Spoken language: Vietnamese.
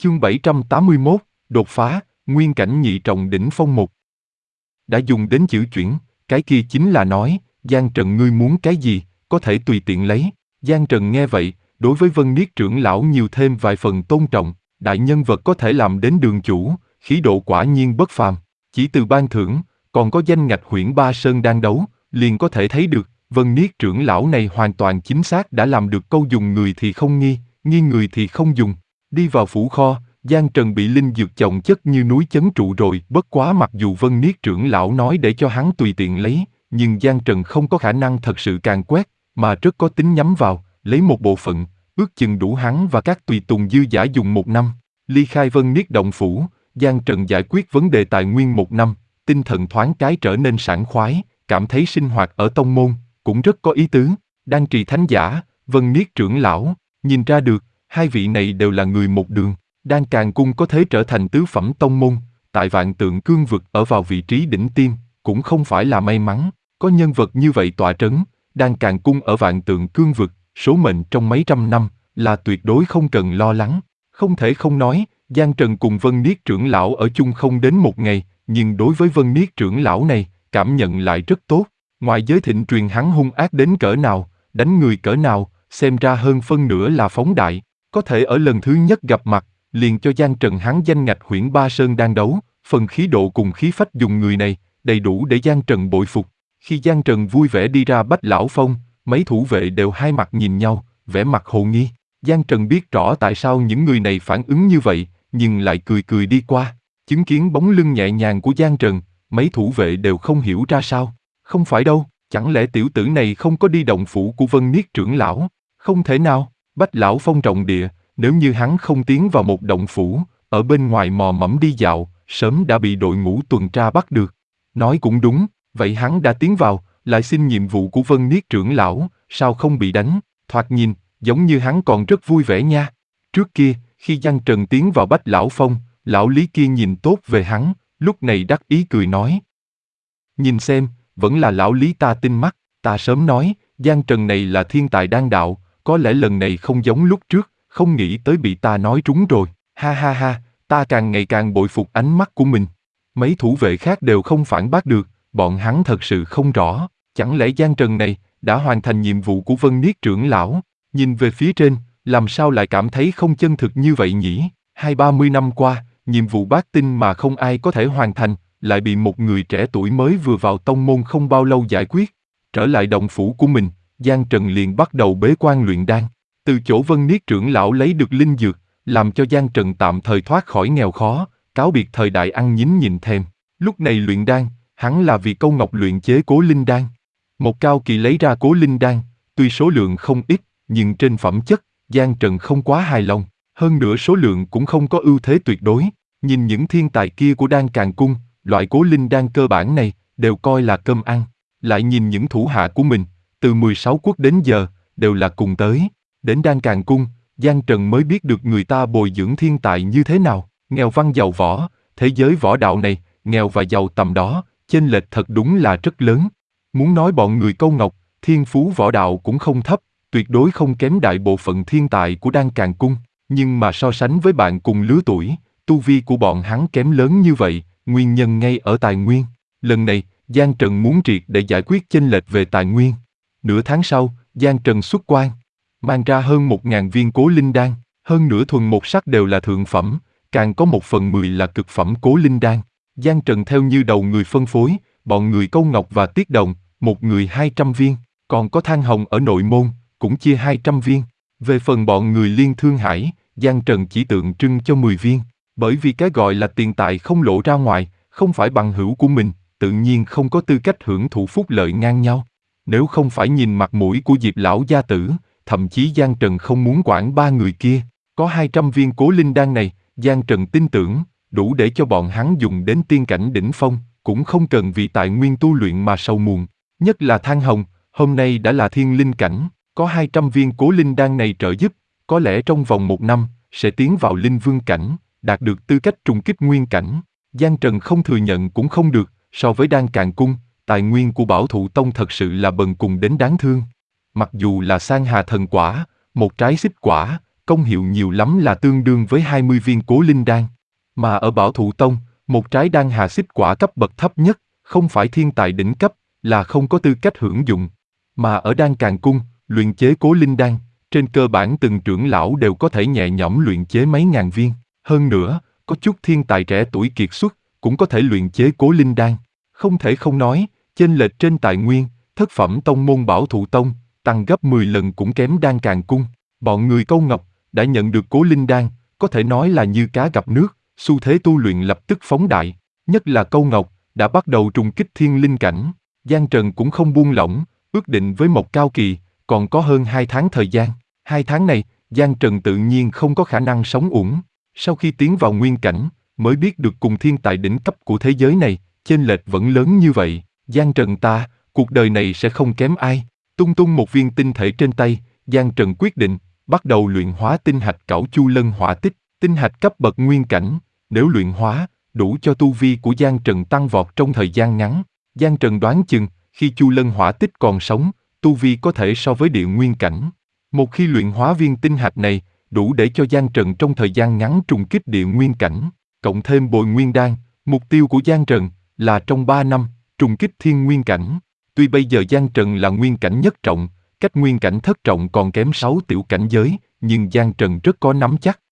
Chương 781, đột phá, nguyên cảnh nhị trọng đỉnh phong 1. Đã dùng đến chữ chuyển, cái kia chính là nói, Giang Trần ngươi muốn cái gì, có thể tùy tiện lấy. Giang Trần nghe vậy, đối với Vân Niết trưởng lão nhiều thêm vài phần tôn trọng, đại nhân vật có thể làm đến đường chủ, khí độ quả nhiên bất phàm. Chỉ từ ban thưởng, còn có danh ngạch Huyễn Ba Sơn đang đấu, liền có thể thấy được, Vân Niết trưởng lão này hoàn toàn chính xác đã làm được câu dùng người thì không nghi, nghi người thì không dùng. Đi vào phủ kho, Giang Trần bị linh dược chồng chất như núi chấn trụ rồi, bất quá mặc dù Vân Niết trưởng lão nói để cho hắn tùy tiện lấy, nhưng Giang Trần không có khả năng thật sự càn quét, mà rất có tính nhắm vào, lấy một bộ phận, ước chừng đủ hắn và các tùy tùng dư dả dùng 1 năm. Ly khai Vân Niết động phủ, Giang Trần giải quyết vấn đề tài nguyên 1 năm, tinh thần thoáng cái trở nên sảng khoái, cảm thấy sinh hoạt ở tông môn, cũng rất có ý tứ. Đan trì thánh giả, Vân Niết trưởng lão, nhìn ra được, hai vị này đều là người một đường. Đan Càn Cung có thể trở thành tứ phẩm tông môn, tại Vạn Tượng Cương vực ở vào vị trí đỉnh tiêm, cũng không phải là may mắn, có nhân vật như vậy tọa trấn. Đan Càn Cung ở Vạn Tượng Cương vực, số mệnh trong mấy trăm năm, là tuyệt đối không cần lo lắng. Không thể không nói, Giang Trần cùng Vân Niết trưởng lão ở chung không đến 1 ngày, nhưng đối với Vân Niết trưởng lão này, cảm nhận lại rất tốt. Ngoài giới thịnh truyền hắn hung ác đến cỡ nào, đánh người cỡ nào, xem ra hơn phân nửa là phóng đại. Có thể ở lần thứ nhất gặp mặt, liền cho Giang Trần hắn danh ngạch Huyễn Ba Sơn đang đấu, phần khí độ cùng khí phách dùng người này, đầy đủ để Giang Trần bội phục. Khi Giang Trần vui vẻ đi ra Bách Lão Phong, mấy thủ vệ đều hai mặt nhìn nhau, vẻ mặt hồ nghi. Giang Trần biết rõ tại sao những người này phản ứng như vậy, nhưng lại cười cười đi qua. Chứng kiến bóng lưng nhẹ nhàng của Giang Trần, mấy thủ vệ đều không hiểu ra sao. Không phải đâu, chẳng lẽ tiểu tử này không có đi động phủ của Vân Niết trưởng lão? Không thể nào, Bách Lão Phong rộng địa, nếu như hắn không tiến vào một động phủ, ở bên ngoài mò mẫm đi dạo, sớm đã bị đội ngũ tuần tra bắt được. Nói cũng đúng, vậy hắn đã tiến vào, lại xin nhiệm vụ của Vân Niết trưởng lão, sao không bị đánh? Thoạt nhìn, giống như hắn còn rất vui vẻ nha. Trước kia, khi Giang Trần tiến vào Bách Lão Phong, lão Lý kia nhìn tốt về hắn, lúc này đắc ý cười nói. Nhìn xem, vẫn là lão Lý ta tinh mắt, ta sớm nói, Giang Trần này là thiên tài đan đạo, có lẽ lần này không giống lúc trước, không nghĩ tới bị ta nói trúng rồi. Ha ha ha, ta càng ngày càng bội phục ánh mắt của mình. Mấy thủ vệ khác đều không phản bác được, bọn hắn thật sự không rõ, chẳng lẽ Giang Trần này đã hoàn thành nhiệm vụ của Vân Niết trưởng lão? Nhìn về phía trên, làm sao lại cảm thấy không chân thực như vậy nhỉ? 20-30 năm qua, nhiệm vụ bát tinh mà không ai có thể hoàn thành, lại bị một người trẻ tuổi mới vừa vào tông môn không bao lâu giải quyết. Trở lại động phủ của mình, Giang Trần liền bắt đầu bế quan luyện đan. Từ chỗ Vân Niết trưởng lão lấy được linh dược, làm cho Giang Trần tạm thời thoát khỏi nghèo khó, cáo biệt thời đại ăn nhín nhìn thèm. Lúc này luyện đan, hắn là vì Câu Ngọc luyện chế Cố Linh đan. Một cao kỳ lấy ra Cố Linh đan, tuy số lượng không ít, nhưng trên phẩm chất, Giang Trần không quá hài lòng. Hơn nữa số lượng cũng không có ưu thế tuyệt đối. Nhìn những thiên tài kia của Đan Càn Cung, loại Cố Linh đan cơ bản này, đều coi là cơm ăn. Lại nhìn những thủ hạ của mình, từ 16 quốc đến giờ, đều là cùng tới. Đến Đan Càn Cung, Giang Trần mới biết được người ta bồi dưỡng thiên tài như thế nào. Nghèo văn giàu võ, thế giới võ đạo này, nghèo và giàu tầm đó, chênh lệch thật đúng là rất lớn. Muốn nói bọn người Câu Ngọc, thiên phú võ đạo cũng không thấp, tuyệt đối không kém đại bộ phận thiên tài của Đan Càn Cung. Nhưng mà so sánh với bạn cùng lứa tuổi, tu vi của bọn hắn kém lớn như vậy, nguyên nhân ngay ở tài nguyên. Lần này, Giang Trần muốn triệt để giải quyết chênh lệch về tài nguyên. Nửa tháng sau, Giang Trần xuất quan, mang ra hơn 1000 viên Cố Linh đan, hơn nửa thuần một sắc đều là thượng phẩm, càng có 1/10 là cực phẩm Cố Linh đan. Giang Trần theo như đầu người phân phối, bọn người Câu Ngọc và Tiết Đồng, một người 200 viên, còn có Than Hồng ở nội môn, cũng chia 200 viên. Về phần bọn người Liên Thương Hải, Giang Trần chỉ tượng trưng cho 10 viên, bởi vì cái gọi là tiền tài không lộ ra ngoài, không phải bằng hữu của mình, tự nhiên không có tư cách hưởng thụ phúc lợi ngang nhau. Nếu không phải nhìn mặt mũi của Diệp lão gia tử, thậm chí Giang Trần không muốn quản 3 người kia. Có 200 viên Cố Linh đan này, Giang Trần tin tưởng, đủ để cho bọn hắn dùng đến tiên cảnh đỉnh phong, cũng không cần vì tài nguyên tu luyện mà sầu muộn. Nhất là Than Hồng, hôm nay đã là thiên linh cảnh, có 200 viên Cố Linh đan này trợ giúp, có lẽ trong vòng 1 năm, sẽ tiến vào linh vương cảnh, đạt được tư cách trùng kích nguyên cảnh. Giang Trần không thừa nhận cũng không được, so với Đan Càn Cung, tài nguyên của Bảo Thụ Tông thật sự là bần cùng đến đáng thương. Mặc dù là Sang Hà thần quả, một trái xích quả, công hiệu nhiều lắm là tương đương với 20 viên Cố Linh Đan. Mà ở Bảo Thụ Tông, một trái đan hà xích quả cấp bậc thấp nhất, không phải thiên tài đỉnh cấp, là không có tư cách hưởng dụng. Mà ở Đan Càn Cung, luyện chế Cố Linh Đan, trên cơ bản từng trưởng lão đều có thể nhẹ nhõm luyện chế mấy ngàn viên. Hơn nữa, có chút thiên tài trẻ tuổi kiệt xuất, cũng có thể luyện chế Cố Linh Đan. Không thể không nói, chênh lệch trên tài nguyên, thất phẩm tông môn Bảo Thụ Tông, tăng gấp 10 lần cũng kém Đan Càn Cung. Bọn người Câu Ngọc đã nhận được Cố Linh Đan, có thể nói là như cá gặp nước, xu thế tu luyện lập tức phóng đại. Nhất là Câu Ngọc đã bắt đầu trùng kích thiên linh cảnh. Giang Trần cũng không buông lỏng, ước định với Mộc Cao Kỳ, còn có hơn 2 tháng thời gian. 2 tháng này, Giang Trần tự nhiên không có khả năng sống uổng. Sau khi tiến vào nguyên cảnh, mới biết được cùng thiên tài đỉnh cấp của thế giới này, chênh lệch vẫn lớn như vậy. Giang Trần ta, cuộc đời này sẽ không kém ai. Tung tung một viên tinh thể trên tay, Giang Trần quyết định, bắt đầu luyện hóa tinh hạch cẩu Chu Lân hỏa tích. Tinh hạch cấp bậc nguyên cảnh, nếu luyện hóa, đủ cho tu vi của Giang Trần tăng vọt trong thời gian ngắn. Giang Trần đoán chừng, khi Chu Lân hỏa tích còn sống, tu vi có thể so với địa nguyên cảnh. Một khi luyện hóa viên tinh hạch này, đủ để cho Giang Trần trong thời gian ngắn trùng kích địa nguyên cảnh, cộng thêm bồi nguyên đan, mục tiêu của Giang Trần là trong 3 năm, trùng kích thiên nguyên cảnh. Tuy bây giờ Giang Trần là nguyên cảnh nhất trọng, cách nguyên cảnh thất trọng còn kém 6 tiểu cảnh giới, nhưng Giang Trần rất có nắm chắc.